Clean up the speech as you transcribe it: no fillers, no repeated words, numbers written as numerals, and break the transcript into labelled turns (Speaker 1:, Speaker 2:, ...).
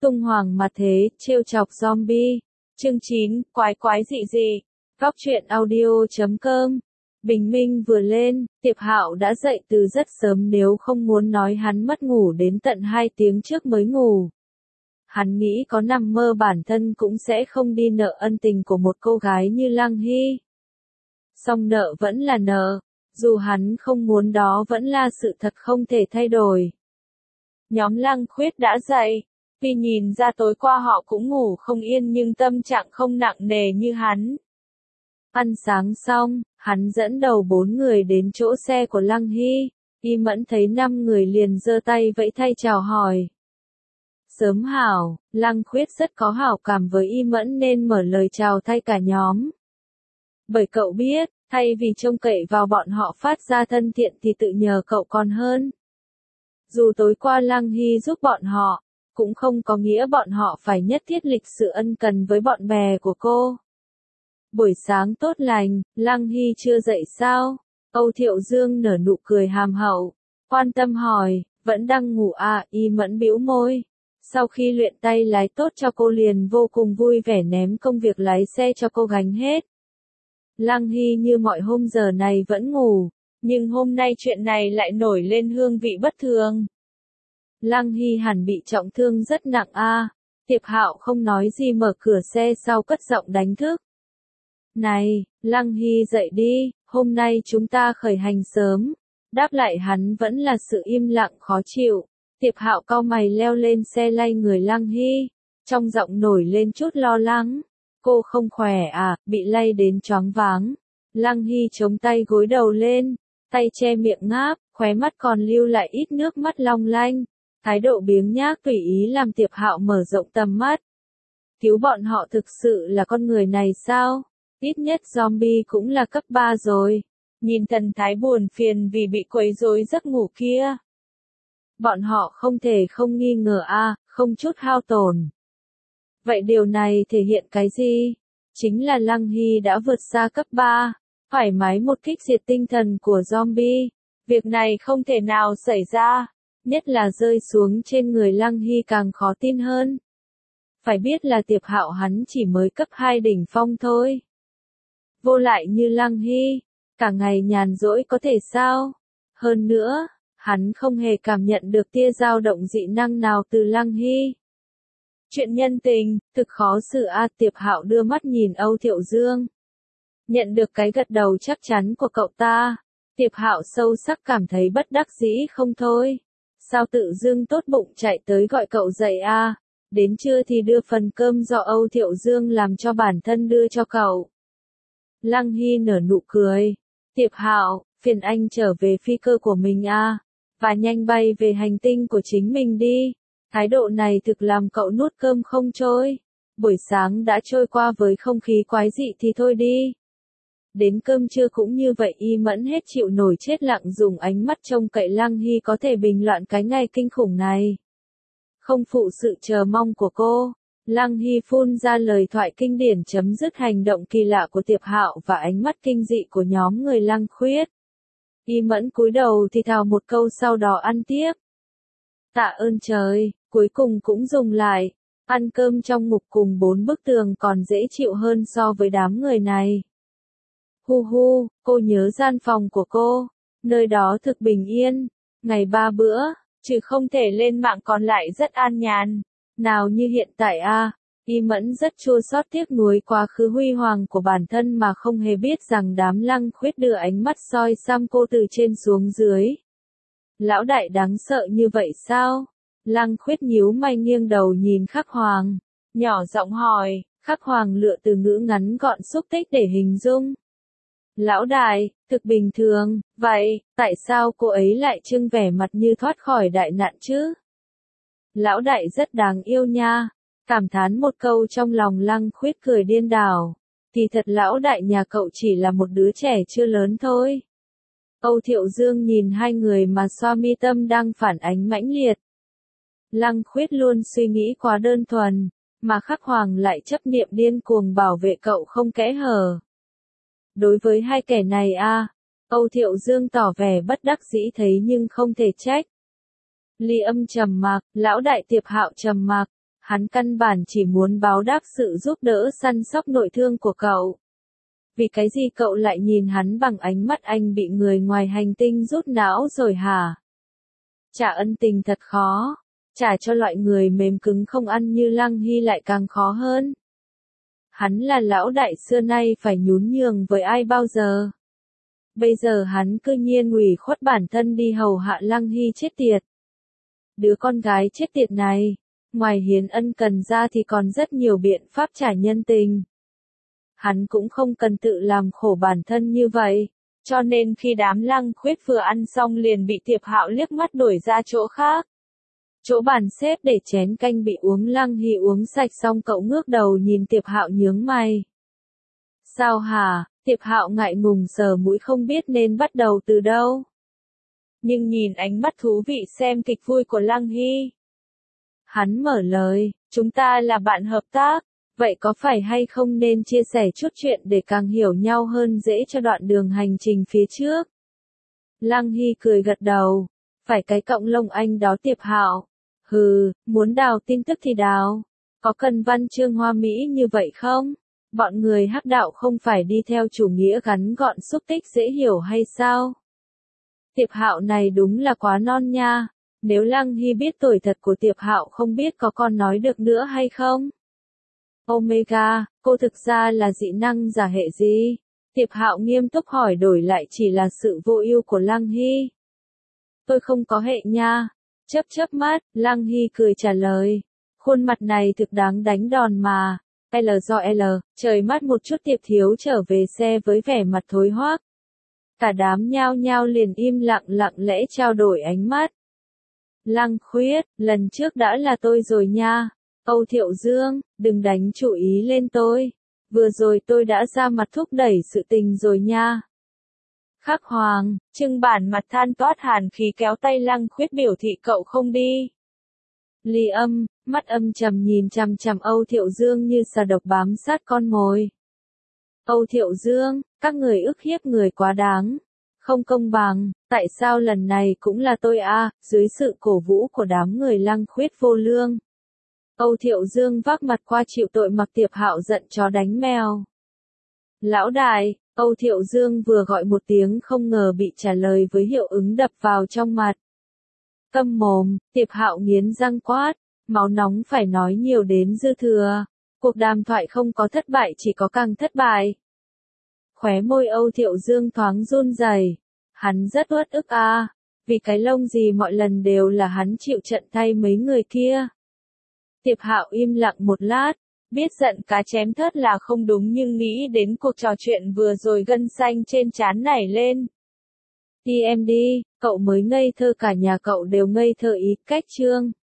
Speaker 1: Tung hoàng mặt thế, trêu chọc zombie. Chương 9, quái quái dị dị. Góc truyện audio.com. Bình minh vừa lên, Tiệp Hạo đã dậy từ rất sớm, nếu không muốn nói hắn mất ngủ đến tận 2 tiếng trước mới ngủ. Hắn nghĩ có nằm mơ bản thân cũng sẽ không đi nợ ân tình của một cô gái như Lăng Hy. Song nợ vẫn là nợ, dù hắn không muốn đó vẫn là sự thật không thể thay đổi. Nhóm Lăng Khuyết đã dậy, vì nhìn ra tối qua họ cũng ngủ không yên nhưng tâm trạng không nặng nề như hắn. Ăn sáng xong, hắn dẫn đầu 4 người đến chỗ xe của Lăng Hy, Y Mẫn thấy 5 người liền giơ tay vẫy tay chào hỏi. Sớm hảo, Lăng Khuyết rất có hảo cảm với Y Mẫn nên mở lời chào thay cả nhóm. Bởi cậu biết, thay vì trông cậy vào bọn họ phát ra thân thiện thì tự nhờ cậu còn hơn. Dù tối qua Lăng Hy giúp bọn họ, cũng không có nghĩa bọn họ phải nhất thiết lịch sự ân cần với bọn bè của cô. Buổi sáng tốt lành, Lăng Hy chưa dậy sao? Âu Thiệu Dương nở nụ cười hàm hậu, quan tâm hỏi, vẫn đang ngủ à? Y Mẫn bĩu môi. Sau khi luyện tay lái tốt cho cô liền vô cùng vui vẻ ném công việc lái xe cho cô gánh hết. Lăng Hy như mọi hôm giờ này vẫn ngủ, nhưng hôm nay chuyện này lại nổi lên hương vị bất thường. Lăng Hy hẳn bị trọng thương rất nặng a. Tiệp Hạo không nói gì mở cửa xe sau cất giọng đánh thức. Này, Lăng Hy dậy đi, hôm nay chúng ta khởi hành sớm. Đáp lại hắn vẫn là sự im lặng khó chịu. Tiệp Hạo cau mày leo lên xe lay người Lăng Hy, trong giọng nổi lên chút lo lắng. Cô không khỏe à, bị lay đến choáng váng. Lăng Hy chống tay gối đầu lên, tay che miệng ngáp, khóe mắt còn lưu lại ít nước mắt long lanh. Thái độ biếng nhác tùy ý làm Tiệp Hạo mở rộng tầm mắt. Cứu bọn họ thực sự là con người này sao? Ít nhất zombie cũng là cấp 3 rồi. Nhìn thần thái buồn phiền vì bị quấy rối giấc ngủ kia. Bọn họ không thể không nghi ngờ a, không chút hao tổn. Vậy điều này thể hiện cái gì? Chính là Lăng Hy đã vượt xa cấp 3, thoải mái một kích diệt tinh thần của zombie. Việc này không thể nào xảy ra, nhất là rơi xuống trên người Lăng Hy càng khó tin hơn. Phải biết là Tiệp Hạo hắn chỉ mới cấp 2 đỉnh phong thôi. Vô lại như Lăng Hy, cả ngày nhàn rỗi có thể sao? Hơn nữa, hắn không hề cảm nhận được tia dao động dị năng nào từ Lăng Hy. Chuyện nhân tình, thực khó xử a. Tiệp Hạo đưa mắt nhìn Âu Thiệu Dương. Nhận được cái gật đầu chắc chắn của cậu ta, Tiệp Hạo sâu sắc cảm thấy bất đắc dĩ không thôi. Sao tự dưng tốt bụng chạy tới gọi cậu dậy a? Đến trưa thì đưa phần cơm do Âu Thiệu Dương làm cho bản thân đưa cho cậu. Lăng Hy nở nụ cười. Tiệp Hạo, phiền anh trở về phi cơ của mình a, và nhanh bay về hành tinh của chính mình đi. Thái độ này thực làm cậu nuốt cơm không trôi. Buổi sáng đã trôi qua với không khí quái dị thì thôi đi. Đến cơm trưa cũng như vậy. Y Mẫn hết chịu nổi chết lặng dùng ánh mắt trông cậy Lăng Hy có thể bình loạn cái ngày kinh khủng này. Không phụ sự chờ mong của cô, Lăng Hy phun ra lời thoại kinh điển chấm dứt hành động kỳ lạ của Tiệp Hạo và ánh mắt kinh dị của nhóm người Lăng Khuyết. Y Mẫn cúi đầu thì thào một câu sau đó ăn tiếp. Tạ ơn trời, cuối cùng cũng dùng lại. Ăn cơm trong ngục cùng 4 bức tường còn dễ chịu hơn so với đám người này. Hu hu, cô nhớ gian phòng của cô, nơi đó thực bình yên, ngày 3 bữa, chứ không thể lên mạng còn lại rất an nhàn, nào như hiện tại a. Y Mẫn rất chua xót tiếc nuối quá khứ huy hoàng của bản thân mà không hề biết rằng đám Lăng Khuyết đưa ánh mắt soi xăm cô từ trên xuống dưới. Lão đại đáng sợ như vậy sao? Lăng Khuyết nhíu mày nghiêng đầu nhìn Khắc Hoàng, nhỏ giọng hỏi. Khắc Hoàng lựa từ ngữ ngắn gọn xúc tích để hình dung. Lão đại, thực bình thường, vậy, tại sao cô ấy lại trưng vẻ mặt như thoát khỏi đại nạn chứ? Lão đại rất đáng yêu nha, cảm thán một câu trong lòng Lăng Khuyết cười điên đảo. Thì thật lão đại nhà cậu chỉ là một đứa trẻ chưa lớn thôi. Âu Thiệu Dương nhìn hai người mà xoa mi tâm đang phản ánh mãnh liệt. Lăng Khuyết luôn suy nghĩ quá đơn thuần, mà Khắc Hoàng lại chấp niệm điên cuồng bảo vệ cậu không kẽ hở. Đối với hai kẻ này a, Âu Thiệu Dương tỏ vẻ bất đắc dĩ thấy nhưng không thể trách. Ly Âm trầm mặc, lão đại Tiệp Hạo trầm mặc, Hắn căn bản chỉ muốn báo đáp sự giúp đỡ săn sóc nội thương của cậu. Vì cái gì cậu lại nhìn hắn bằng ánh mắt anh bị người ngoài hành tinh rút não rồi hả? Trả ân tình thật khó. Trả cho loại người mềm cứng không ăn như Lăng Hy lại càng khó hơn. Hắn là lão đại xưa nay phải nhún nhường với ai bao giờ. Bây giờ hắn cư nhiên ủy khuất bản thân đi hầu hạ Lăng Hy chết tiệt. Đứa con gái chết tiệt này, ngoài hiến ân cần ra thì còn rất nhiều biện pháp trả nhân tình. Hắn cũng không cần tự làm khổ bản thân như vậy, cho nên khi đám Lăng Khuyết vừa ăn xong liền bị Tiệp Hạo liếc mắt đổi ra chỗ khác. Chỗ bàn xếp để chén canh bị uống Lăng Hy uống sạch xong cậu ngước đầu nhìn Tiệp Hạo nhướng mày. Sao hả? Tiệp Hạo ngại ngùng sờ mũi không biết nên bắt đầu từ đâu. Nhưng nhìn ánh mắt thú vị xem kịch vui của Lăng Hy. Hắn mở lời, chúng ta là bạn hợp tác, vậy có phải hay không nên chia sẻ chút chuyện để càng hiểu nhau hơn dễ cho đoạn đường hành trình phía trước? Lăng Hy cười gật đầu, phải cái cọng lông anh đó Tiệp Hạo. Hừ, muốn đào tin tức thì đào, có cần văn chương hoa mỹ như vậy không? Bọn người hắc đạo không phải đi theo chủ nghĩa ngắn gọn xúc tích dễ hiểu hay sao? Tiệp Hạo này đúng là quá non nha, nếu Lăng Hy biết tuổi thật của Tiệp Hạo không biết có còn nói được nữa hay không? Omega, cô thực ra là dị năng giả hệ gì? Tiệp Hạo nghiêm túc hỏi đổi lại chỉ là sự vô ưu của Lăng Hy. Tôi không có hệ nha. Chớp mắt, Lăng Hy cười trả lời. Khuôn mặt này thực đáng đánh đòn mà. L do L, trời mắt một chút Tiệp Thiếu trở về xe với vẻ mặt thối hoác. Cả đám nhao nhao liền im lặng lặng lẽ trao đổi ánh mắt. Lăng Khuyết, lần trước đã là tôi rồi nha. Âu Thiệu Dương, đừng đánh chú ý lên tôi. Vừa rồi tôi đã ra mặt thúc đẩy sự tình rồi nha. Khắc Hoàng, Trưng Bản mặt than toát hàn khí kéo tay Lăng Khuyết biểu thị cậu không đi. Ly Âm, mắt âm trầm nhìn chằm chằm Âu Thiệu Dương như sà độc bám sát con mồi. Âu Thiệu Dương, các người ức hiếp người quá đáng. Không công bằng, tại sao lần này cũng là tôi dưới sự cổ vũ của đám người Lăng Khuyết vô lương. Âu Thiệu Dương vác mặt qua chịu tội mặc Tiệp Hạo giận chó đánh mèo. Lão đại, Âu Thiệu Dương vừa gọi một tiếng không ngờ bị trả lời với hiệu ứng đập vào trong mặt. Câm mồm, Tiệp Hạo nghiến răng quát, máu nóng phải nói nhiều đến dư thừa. Cuộc đàm thoại không có thất bại chỉ có càng thất bại. Khóe môi Âu Thiệu Dương thoáng run rẩy. Hắn rất uất ức vì cái lông gì mọi lần đều là hắn chịu trận thay mấy người kia. Tiệp Hạo im lặng một lát, biết giận cá chém thớt là không đúng nhưng nghĩ đến cuộc trò chuyện vừa rồi gân xanh trên trán nảy lên. Đi em đi, cậu mới ngây thơ cả nhà cậu đều ngây thơ ý cách chương.